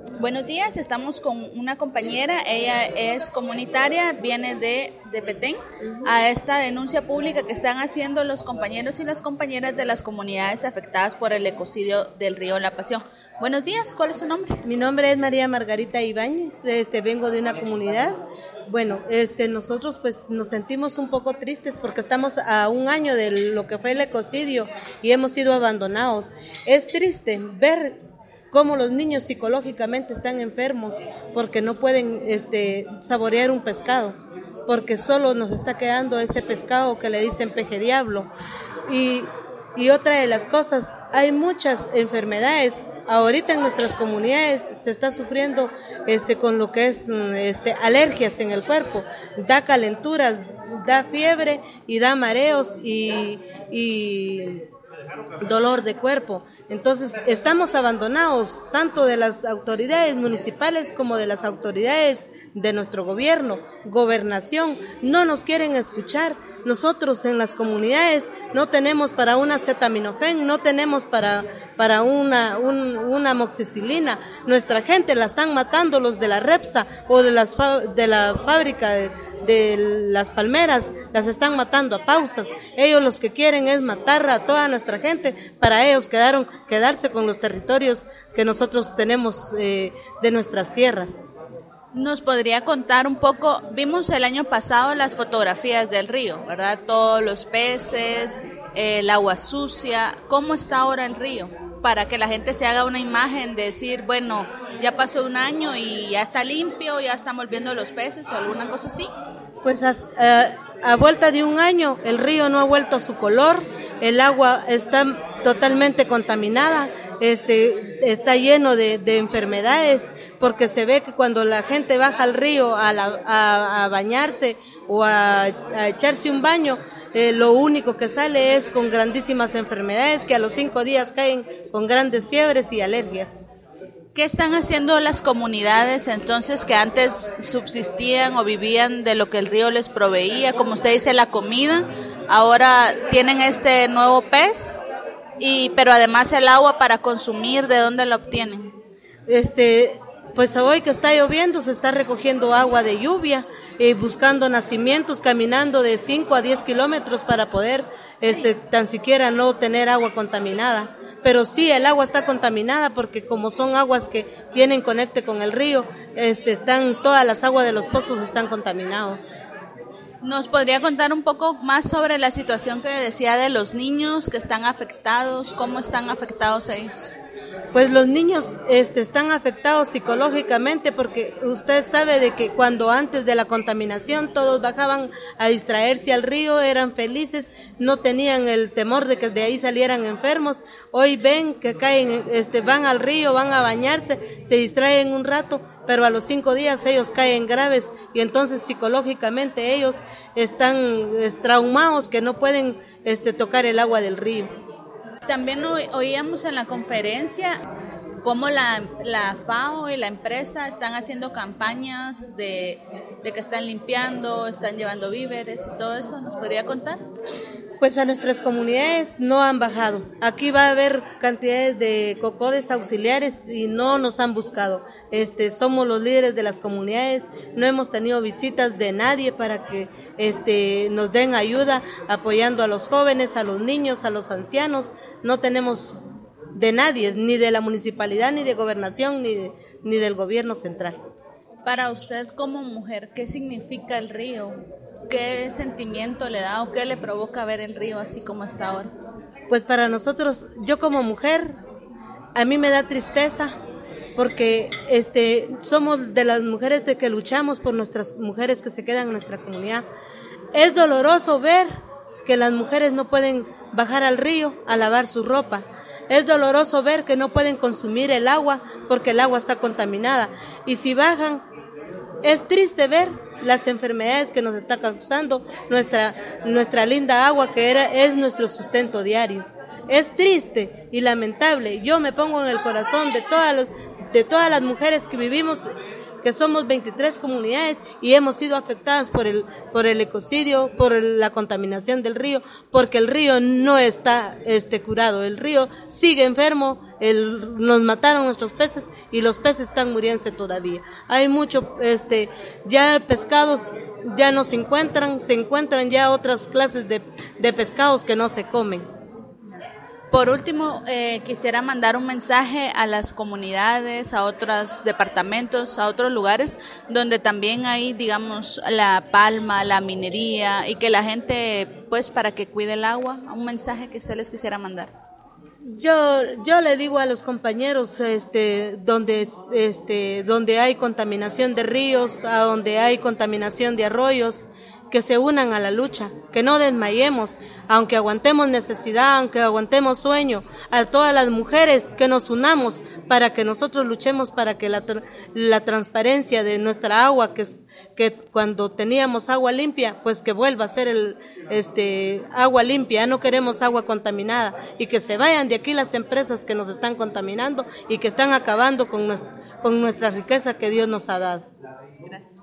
Buenos días, estamos con una compañera, ella es comunitaria, viene de Petén, a esta denuncia pública que están haciendo los compañeros y las compañeras de las comunidades afectadas por el ecocidio del río La Pasión. Buenos días, ¿cuál es su nombre? Mi nombre es María Margarita Ibáñez, vengo de una comunidad. Bueno, nosotros pues nos sentimos un poco tristes porque estamos a un año de lo que fue el ecocidio y hemos sido abandonados. Es triste ver cómo los niños psicológicamente están enfermos porque no pueden saborear un pescado, porque solo nos está quedando ese pescado que le dicen peje diablo. Y otra de las cosas, hay muchas enfermedades. Ahorita en nuestras comunidades se está sufriendo con lo que es alergias en el cuerpo, da calenturas, da fiebre y da mareos y dolor de cuerpo. Entonces estamos abandonados tanto de las autoridades municipales como de las autoridades de nuestro gobierno, gobernación, no nos quieren escuchar. Nosotros en las comunidades no tenemos para una acetaminofén, no tenemos para una amoxicilina. Nuestra gente la están matando los de la Repsa o de la fábrica de las palmeras, las están matando a pausas. Ellos los que quieren es matar a toda nuestra gente para ellos quedarse con los territorios que nosotros tenemos de nuestras tierras. ¿Nos podría contar un poco? Vimos el año pasado las fotografías del río, ¿verdad? Todos los peces, el agua sucia. ¿Cómo está ahora el río? Para que la gente se haga una imagen de decir, bueno, ya pasó un año y ya está limpio, ya están volviendo los peces o alguna cosa así. Pues a vuelta de un año el río no ha vuelto a su color, el agua está totalmente contaminada. Está lleno de enfermedades, porque se ve que cuando la gente baja al río a bañarse o a echarse un baño, lo único que sale es con grandísimas enfermedades que a los 5 días caen con grandes fiebres y alergias. ¿Qué están haciendo las comunidades entonces que antes subsistían o vivían de lo que el río les proveía? Como usted dice, la comida, ahora tienen este nuevo pez. Pero además el agua para consumir, ¿de dónde la obtienen? Pues hoy que está lloviendo se está recogiendo agua de lluvia, buscando nacimientos, caminando de 5 a 10 kilómetros para poder tan siquiera no tener agua contaminada. Pero sí, el agua está contaminada porque como son aguas que tienen conecte con el río, todas las aguas de los pozos están contaminados. ¿Nos podría contar un poco más sobre la situación que decía de los niños que están afectados? ¿Cómo están afectados ellos? Pues los niños están afectados psicológicamente porque usted sabe de que cuando antes de la contaminación todos bajaban a distraerse al río, eran felices, no tenían el temor de que de ahí salieran enfermos. Hoy ven que caen, van al río, van a bañarse, se distraen un rato, pero a los 5 días ellos caen graves y entonces psicológicamente ellos están traumados que no pueden tocar el agua del río. También oíamos en la conferencia cómo la FAO y la empresa están haciendo campañas de que están limpiando, están llevando víveres y todo eso. ¿Nos podría contar? Pues a nuestras comunidades no han bajado. Aquí va a haber cantidades de cocodes auxiliares y no nos han buscado. Somos los líderes de las comunidades, no hemos tenido visitas de nadie para que nos den ayuda apoyando a los jóvenes, a los niños, a los ancianos. No tenemos de nadie, ni de la municipalidad, ni de gobernación, ni del gobierno central. Para usted como mujer, ¿qué significa el río? ¿Qué sentimiento le da o qué le provoca ver el río así como está ahora? Pues para nosotros, yo como mujer, a mí me da tristeza porque somos de las mujeres de que luchamos por nuestras mujeres que se quedan en nuestra comunidad. Es doloroso ver que las mujeres no pueden bajar al río a lavar su ropa. Es doloroso ver que no pueden consumir el agua porque el agua está contaminada. Y si bajan, es triste ver las enfermedades que nos está causando nuestra linda agua que es nuestro sustento diario. Es triste y lamentable. Yo me pongo en el corazón de todas las mujeres que vivimos que somos 23 comunidades y hemos sido afectadas por el ecocidio, por la contaminación del río, porque el río no está curado, el río sigue enfermo, nos mataron nuestros peces y los peces están muriéndose todavía. Hay mucho, ya pescados ya no se encuentran ya otras clases de pescados que no se comen. Por último, quisiera mandar un mensaje a las comunidades, a otros departamentos, a otros lugares donde también hay, digamos, la palma, la minería y que la gente, pues, para que cuide el agua, un mensaje que usted les quisiera mandar. Yo le digo a los compañeros, donde hay contaminación de ríos, a donde hay contaminación de arroyos, que se unan a la lucha, que no desmayemos, aunque aguantemos necesidad, aunque aguantemos sueño, a todas las mujeres que nos unamos para que nosotros luchemos para que la transparencia de nuestra agua, que cuando teníamos agua limpia, pues que vuelva a ser agua limpia, no queremos agua contaminada y que se vayan de aquí las empresas que nos están contaminando y que están acabando con nuestra riqueza que Dios nos ha dado. Gracias.